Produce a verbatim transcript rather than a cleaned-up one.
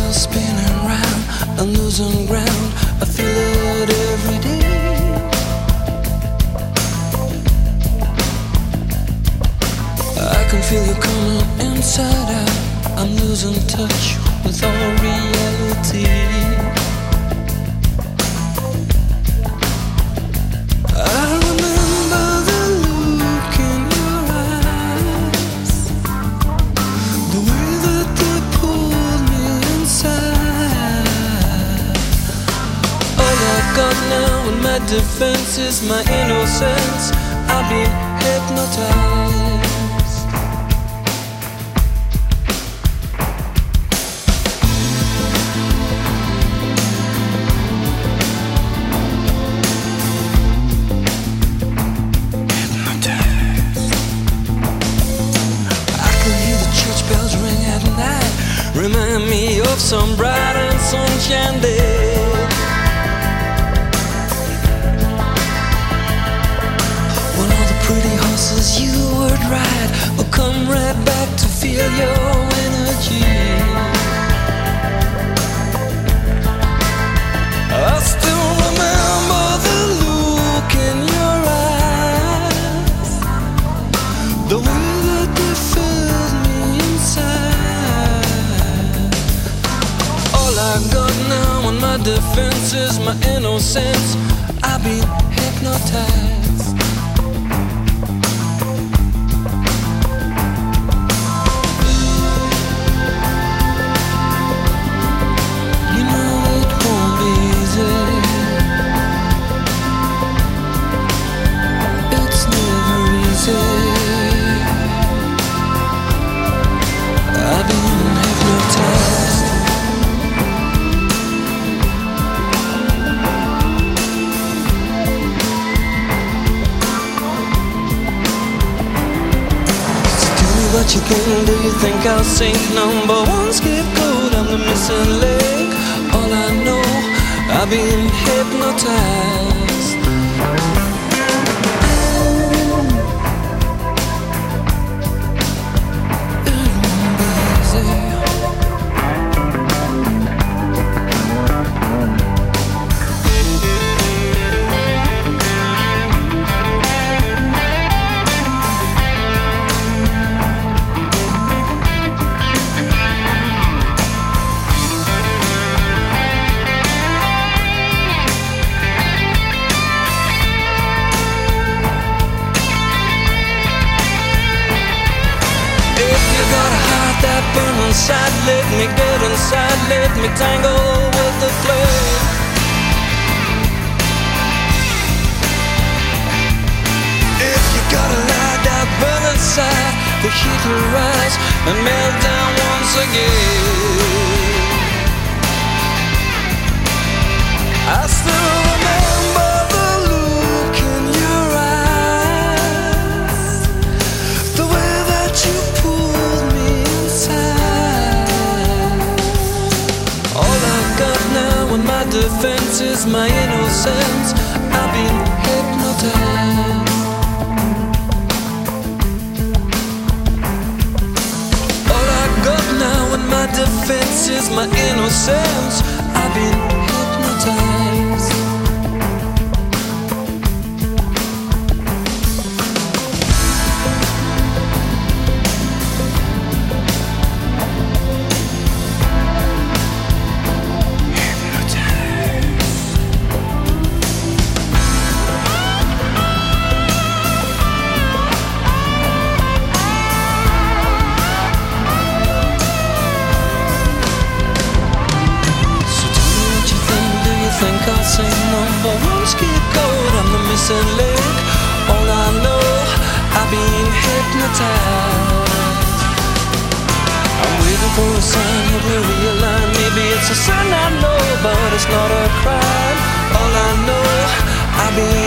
spinning round and losing ground. I feel it every day. I can feel you coming inside out. I'm losing touch with all reality. I remember the look in your eyes, the way that they pulled me inside. All I've got now in my defense is my innocence. I've been hypnotized. Remind me of some bright and sunshine day. When all the pretty horses you would ride will come right back to feel your energy. I still remember the look in your eyes, the way that they filled me inside. All I got now on my defense is my innocence. I've been hypnotized. You know it won't be easy. It's never easy. I've been hypnotized. What you think? Do you think I'll sink? Number one scapegoat, I'm the missing leg. All I know, I've been hypnotized. It won't be easy. Burn inside, let me get inside, let me tangle with the flame. If you gotta lie down, burn inside, the heat will rise and melt down once again. I still remember the look in your eyes, the way that you pulled me. All I've got now in my defense is my innocence. I've been hypnotized. All I've got now in my defense is my innocence. I've been hypnotized. Think I'll say number one scapegoat, I'm the missing link. All I know, I've been hypnotized. I'm waiting for a sign that will realign. Maybe it's a sign I know, but it's not a crime. All I know, I've been